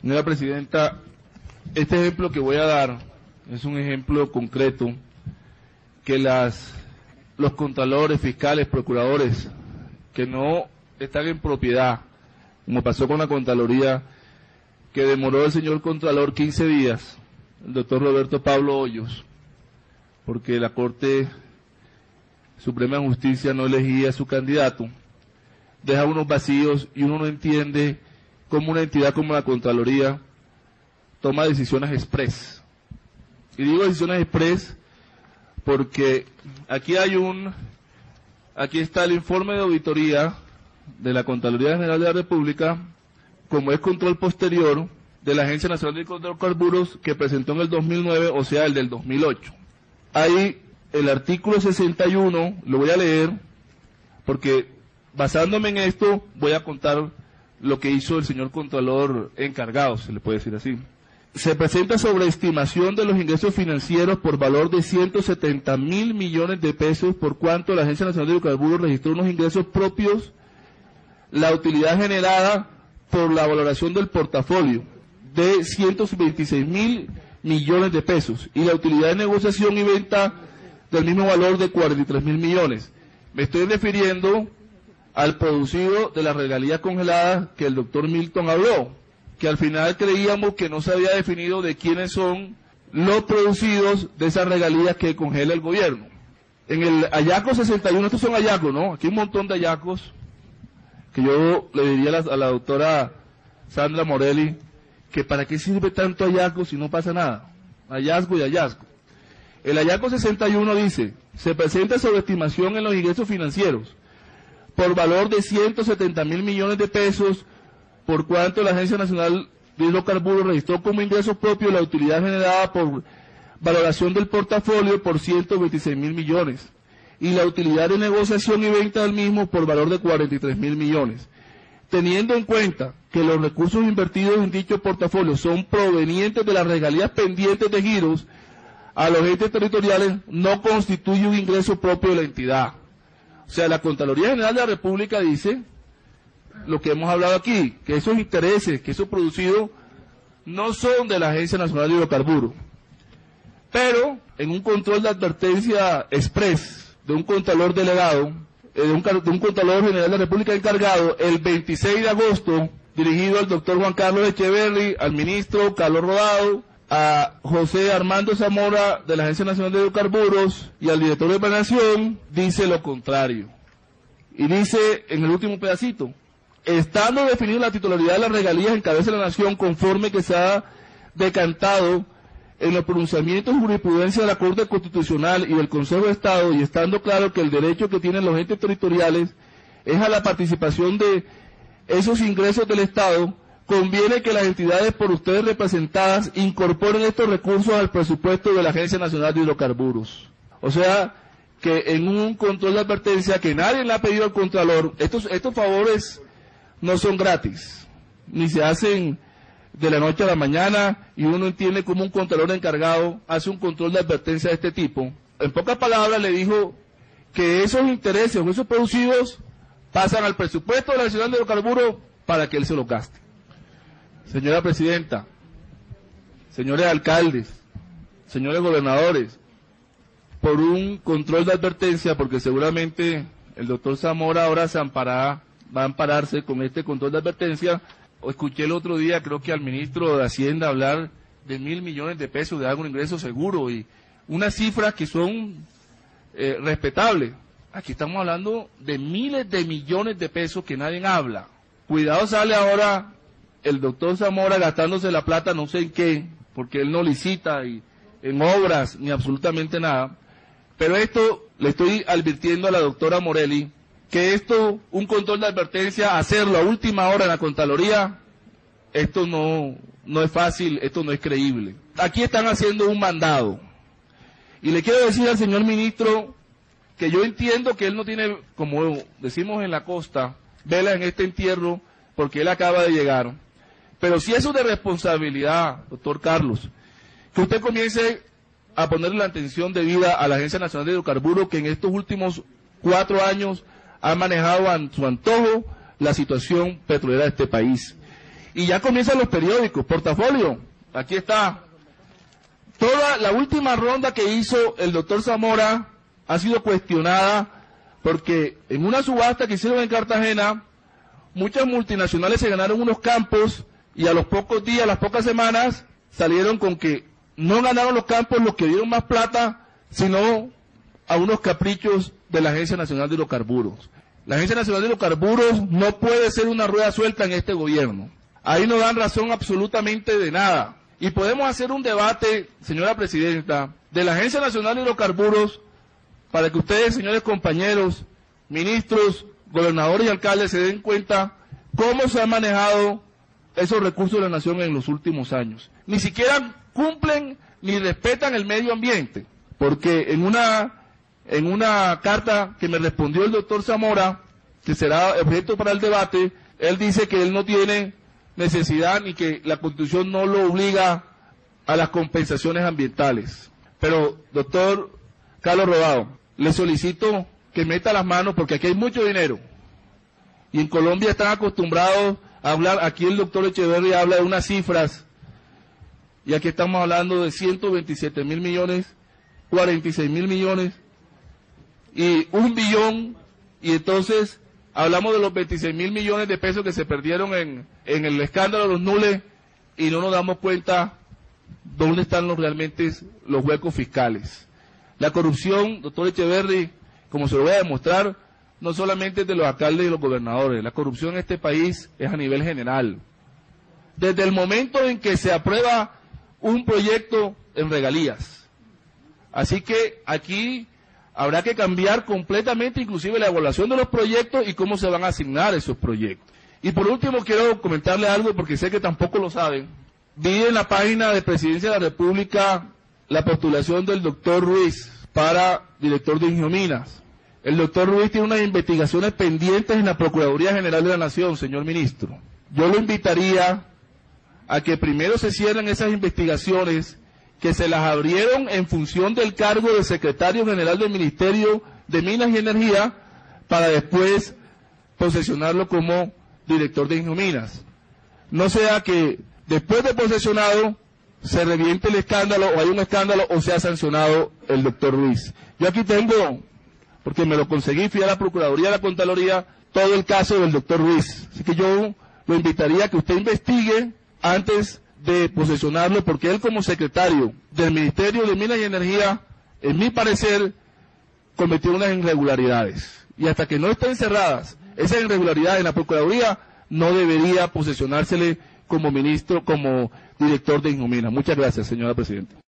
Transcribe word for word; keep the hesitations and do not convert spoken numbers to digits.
Señora Presidenta, este ejemplo que voy a dar es un ejemplo concreto que las, los contralores, fiscales, procuradores que no están en propiedad, como pasó con la Contraloría, que demoró el señor Contralor quince días, el doctor Roberto Pablo Hoyos, porque la Corte Suprema de Justicia no elegía a su candidato, deja unos vacíos y uno no entiende cómo una entidad como la Contraloría toma decisiones express. Y digo decisiones express porque aquí hay un, aquí está el informe de auditoría de la Contraloría General de la República, como es control posterior de la Agencia Nacional de Hidrocarburos que presentó en el dos mil nueve, o sea, el del dos mil ocho. Ahí el artículo sesenta y uno, lo voy a leer, porque basándome en esto voy a contar lo que hizo el señor Contralor encargado, se le puede decir así. Se presenta sobreestimación de los ingresos financieros por valor de ciento setenta mil millones de pesos, por cuanto la Agencia Nacional de Hidrocarburos registró unos ingresos propios, la utilidad generada por la valoración del portafolio de ciento veintiséis mil millones de pesos y la utilidad de negociación y venta del mismo valor de cuarenta y tres mil millones. Me estoy refiriendo al producido de las regalías congeladas que el doctor Milton habló, que al final creíamos que no se había definido de quiénes son los producidos de esas regalías que congela el gobierno. En el Ayaco sesenta y uno, estos son hallacos, ¿no? Aquí hay un montón de hallacos que yo le diría a la, a la doctora Sandra Morelli que para qué sirve tanto hallazgo si no pasa nada. Hallazgo y hallazgo. El Ayaco sesenta y uno dice, se presenta sobreestimación en los ingresos financieros por valor de ciento setenta mil millones de pesos, por cuanto la Agencia Nacional de Hidrocarburos registró como ingresos propios la utilidad generada por valoración del portafolio por ciento veintiséis mil millones y la utilidad de negociación y venta del mismo por valor de cuarenta y tres mil millones. Teniendo en cuenta que los recursos invertidos en dicho portafolio son provenientes de las regalías pendientes de giros a los entes territoriales, no constituye un ingreso propio de la entidad. O sea, la Contraloría General de la República dice lo que hemos hablado aquí, que esos intereses, que esos producidos, no son de la Agencia Nacional de Hidrocarburos. Pero, en un control de advertencia express de un Contralor delegado, eh, de, un, de un Contralor General de la República encargado, el veintiséis de agosto, dirigido al doctor Juan Carlos Echeverri, al ministro Carlos Rodado, a José Armando Zamora de la Agencia Nacional de Hidrocarburos y al director de Planación, dice lo contrario. Y dice en el último pedacito, estando definida la titularidad de las regalías en cabeza de la Nación conforme que se ha decantado en los pronunciamientos y jurisprudencia de la Corte Constitucional y del Consejo de Estado, y estando claro que el derecho que tienen los entes territoriales es a la participación de esos ingresos del Estado, conviene que las entidades por ustedes representadas incorporen estos recursos al presupuesto de la Agencia Nacional de Hidrocarburos. O sea, que en un control de advertencia que nadie le ha pedido al Contralor, estos, estos favores no son gratis, ni se hacen de la noche a la mañana, y uno entiende cómo un Contralor encargado hace un control de advertencia de este tipo. En pocas palabras le dijo que esos intereses o esos producidos pasan al presupuesto de la Nacional de Hidrocarburos para que él se los gaste. Señora Presidenta, señores alcaldes, señores gobernadores, por un control de advertencia, porque seguramente el doctor Zamora ahora se amparará, va a ampararse con este control de advertencia. Escuché el otro día, creo que al ministro de Hacienda hablar de mil millones de pesos de algún ingreso seguro y unas cifras que son eh, respetables. Aquí estamos hablando de miles de millones de pesos que nadie habla. Cuidado, sale ahora el doctor Zamora gastándose la plata no sé en qué, porque él no licita y en obras ni absolutamente nada. Pero esto le estoy advirtiendo a la doctora Morelli, que esto, un control de advertencia, hacerlo a última hora en la Contraloría, esto no, no es fácil, esto no es creíble. Aquí están haciendo un mandado. Y le quiero decir al señor ministro que yo entiendo que él no tiene, como decimos en la costa, vela en este entierro, porque él acaba de llegar. Pero si eso es de responsabilidad, doctor Carlos, que usted comience a ponerle la atención debida a la Agencia Nacional de Hidrocarburos, que en estos últimos cuatro años ha manejado a su antojo la situación petrolera de este país. Y ya comienzan los periódicos, portafolio, aquí está. Toda la última ronda que hizo el doctor Zamora ha sido cuestionada porque en una subasta que hicieron en Cartagena, muchas multinacionales se ganaron unos campos y a los pocos días, a las pocas semanas, salieron con que no ganaron los campos los que dieron más plata, sino a unos caprichos de la Agencia Nacional de Hidrocarburos. La Agencia Nacional de Hidrocarburos no puede ser una rueda suelta en este gobierno. Ahí no dan razón absolutamente de nada. Y podemos hacer un debate, señora presidenta, de la Agencia Nacional de Hidrocarburos para que ustedes, señores compañeros, ministros, gobernadores y alcaldes, se den cuenta cómo se han manejado esos recursos de la nación en los últimos años. Ni siquiera cumplen ni respetan el medio ambiente, porque en una, en una carta que me respondió el doctor Zamora, que será objeto para el debate, él dice que él no tiene necesidad ni que la Constitución no lo obliga a las compensaciones ambientales. Pero, doctor Carlos Rodado, le solicito que meta las manos porque aquí hay mucho dinero. Y en Colombia están acostumbrados a hablar, aquí el doctor Echeverri habla de unas cifras, y aquí estamos hablando de ciento veintisiete mil millones, cuarenta y seis mil millones, y un billón, y entonces hablamos de los veintiséis mil millones de pesos que se perdieron en, en el escándalo de los nules, y no nos damos cuenta dónde están los, realmente los huecos fiscales. La corrupción, doctor Echeverri, como se lo voy a demostrar, no solamente es de los alcaldes y los gobernadores, la corrupción en este país es a nivel general. Desde el momento en que se aprueba un proyecto en regalías. Así que aquí habrá que cambiar completamente inclusive la evaluación de los proyectos y cómo se van a asignar esos proyectos. Y por último quiero comentarle algo porque sé que tampoco lo saben. Vi en la página de Presidencia de la República la postulación del doctor Ruiz para director de Ingiominas. El doctor Ruiz tiene unas investigaciones pendientes en la Procuraduría General de la Nación, señor ministro. Yo lo invitaría a que primero se cierren esas investigaciones que se las abrieron en función del cargo de secretario general del Ministerio de Minas y Energía para después posesionarlo como director de Ingiominas. No sea que después de posesionado se reviente el escándalo o hay un escándalo o sea sancionado el doctor Ruiz. Yo aquí tengo, porque me lo conseguí, fui a la Procuraduría de la Contraloría, todo el caso del doctor Ruiz. Así que yo lo invitaría a que usted investigue antes de posesionarlo, porque él como secretario del Ministerio de Minas y Energía, en mi parecer, cometió unas irregularidades. Y hasta que no estén cerradas esas irregularidades en la Procuraduría, no debería posesionársele como ministro, como director de Ingiominas. Muchas gracias, señora presidenta.